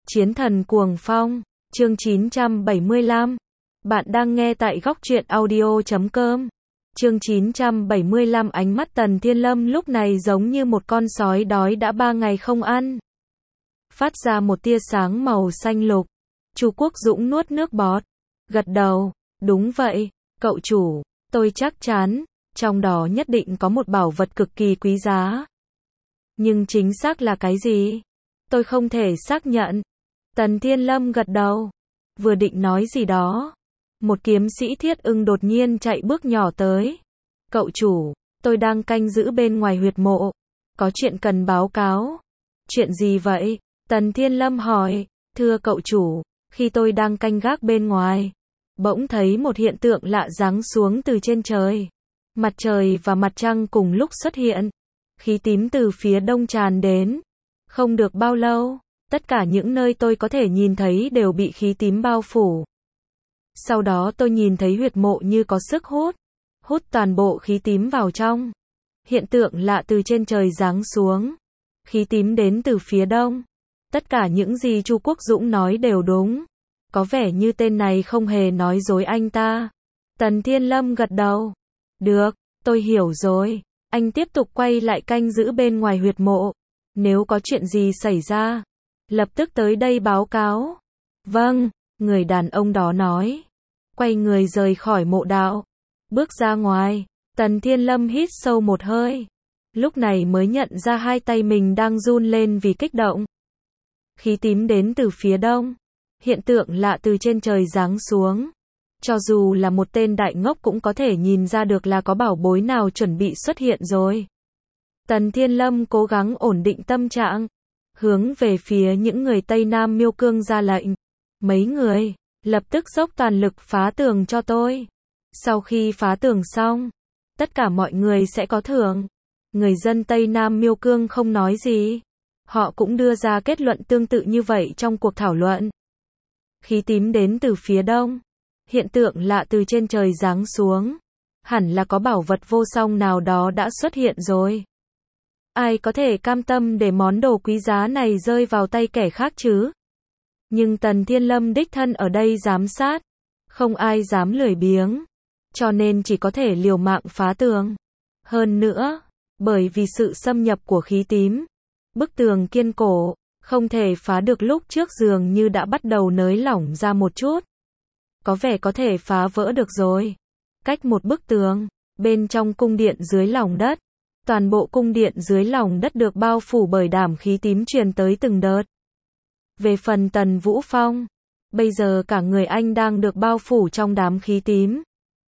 Chiến thần cuồng phong, chương 975. Bạn đang nghe tại góc truyện audio.com. Chương 975. Ánh mắt Tần Thiên Lâm lúc này giống như một con sói đói đã 3 ngày không ăn. Phát ra một tia sáng màu xanh lục. Chu Quốc Dũng nuốt nước bọt, gật đầu, đúng vậy, cậu chủ, tôi chắc chắn, trong đó nhất định có một bảo vật cực kỳ quý giá. Nhưng chính xác là cái gì? Tôi không thể xác nhận. Tần Thiên Lâm gật đầu, vừa định nói gì đó. Một kiếm sĩ Thiết Ưng đột nhiên chạy bước nhỏ tới. Cậu chủ, tôi đang canh giữ bên ngoài huyệt mộ. Có chuyện cần báo cáo. Chuyện gì vậy? Tần Thiên Lâm hỏi. Thưa cậu chủ, khi tôi đang canh gác bên ngoài, bỗng thấy một hiện tượng lạ giáng xuống từ trên trời. Mặt trời và mặt trăng cùng lúc xuất hiện. Khí tím từ phía đông tràn đến. Không được bao lâu, tất cả những nơi tôi có thể nhìn thấy đều bị khí tím bao phủ. Sau đó tôi nhìn thấy huyệt mộ như có sức hút toàn bộ khí tím vào trong. Hiện tượng lạ từ trên trời giáng xuống. Khí tím đến từ phía đông. Tất cả những gì Chu Quốc Dũng nói đều đúng. Có vẻ như tên này không hề nói dối anh ta. Tần Thiên Lâm gật đầu. Được, tôi hiểu rồi. Anh tiếp tục quay lại canh giữ bên ngoài huyệt mộ. Nếu có chuyện gì xảy ra, lập tức tới đây báo cáo. Vâng, người đàn ông đó nói. Quay người rời khỏi mộ đạo. Bước ra ngoài, Tần Thiên Lâm hít sâu một hơi. Lúc này mới nhận ra hai tay mình đang run lên vì kích động. Khí tím đến từ phía đông. Hiện tượng lạ từ trên trời giáng xuống. Cho dù là một tên đại ngốc cũng có thể nhìn ra được là có bảo bối nào chuẩn bị xuất hiện rồi. Tần Thiên Lâm cố gắng ổn định tâm trạng, hướng về phía những người Tây Nam Miêu Cương ra lệnh. Mấy người, lập tức dốc toàn lực phá tường cho tôi. Sau khi phá tường xong, tất cả mọi người sẽ có thưởng. Người dân Tây Nam Miêu Cương không nói gì. Họ cũng đưa ra kết luận tương tự như vậy trong cuộc thảo luận. Khí tím đến từ phía đông. Hiện tượng lạ từ trên trời giáng xuống. Hẳn là có bảo vật vô song nào đó đã xuất hiện rồi. Ai có thể cam tâm để món đồ quý giá này rơi vào tay kẻ khác chứ? Nhưng Tần Thiên Lâm đích thân ở đây giám sát. Không ai dám lười biếng. Cho nên chỉ có thể liều mạng phá tường. Hơn nữa, bởi vì sự xâm nhập của khí tím, bức tường kiên cố, không thể phá được lúc trước dường như đã bắt đầu nới lỏng ra một chút. Có vẻ có thể phá vỡ được rồi. Cách một bức tường, bên trong cung điện dưới lòng đất. Toàn bộ cung điện dưới lòng đất được bao phủ bởi đám khí tím truyền tới từng đợt. Về phần Tần Vũ Phong, bây giờ cả người anh đang được bao phủ trong đám khí tím.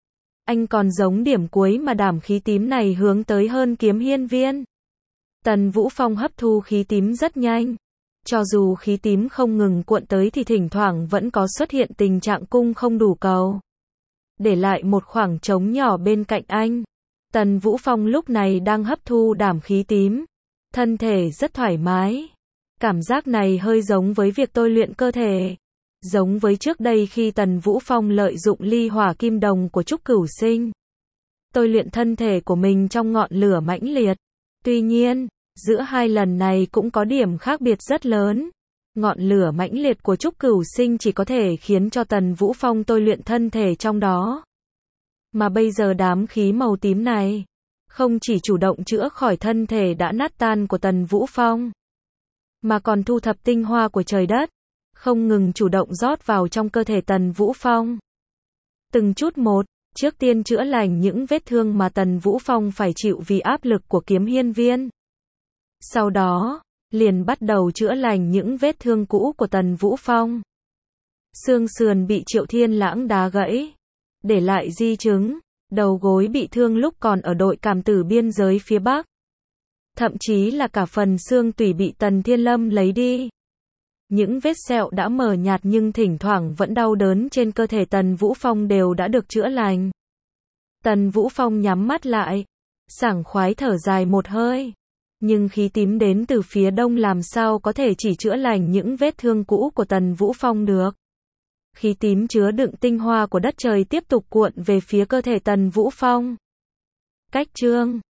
Anh còn giống điểm cuối mà đám khí tím này hướng tới hơn Kiếm Hiên Viên. Tần Vũ Phong hấp thu khí tím rất nhanh. Cho dù khí tím không ngừng cuộn tới thì thỉnh thoảng vẫn có xuất hiện tình trạng cung không đủ cầu. Để lại một khoảng trống nhỏ bên cạnh anh. Tần Vũ Phong lúc này đang hấp thu đám khí tím. Thân thể rất thoải mái. Cảm giác này hơi giống với việc tôi luyện cơ thể. Giống với trước đây khi Tần Vũ Phong lợi dụng ly hỏa kim đồng của Trúc Cửu Sinh. Tôi luyện thân thể của mình trong ngọn lửa mãnh liệt. Tuy nhiên, giữa hai lần này cũng có điểm khác biệt rất lớn. Ngọn lửa mãnh liệt của Trúc Cửu Sinh chỉ có thể khiến cho Tần Vũ Phong tôi luyện thân thể trong đó. Mà bây giờ đám khí màu tím này, không chỉ chủ động chữa khỏi thân thể đã nát tan của Tần Vũ Phong, mà còn thu thập tinh hoa của trời đất, không ngừng chủ động rót vào trong cơ thể Tần Vũ Phong. Từng chút một, trước tiên chữa lành những vết thương mà Tần Vũ Phong phải chịu vì áp lực của Kiếm Hiên Viên. Sau đó, liền bắt đầu chữa lành những vết thương cũ của Tần Vũ Phong. Xương sườn bị Triệu Thiên Lãng đá gãy, để lại di chứng, đầu gối bị thương lúc còn ở đội cảm tử biên giới phía Bắc. Thậm chí là cả phần xương tủy bị Tần Thiên Lâm lấy đi. Những vết sẹo đã mờ nhạt nhưng thỉnh thoảng vẫn đau đớn trên cơ thể Tần Vũ Phong đều đã được chữa lành. Tần Vũ Phong nhắm mắt lại, sảng khoái thở dài một hơi. Nhưng khí tím đến từ phía đông làm sao có thể chỉ chữa lành những vết thương cũ của Tần Vũ Phong được. Khí tím chứa đựng tinh hoa của đất trời tiếp tục cuộn về phía cơ thể Tần Vũ Phong. Cách chương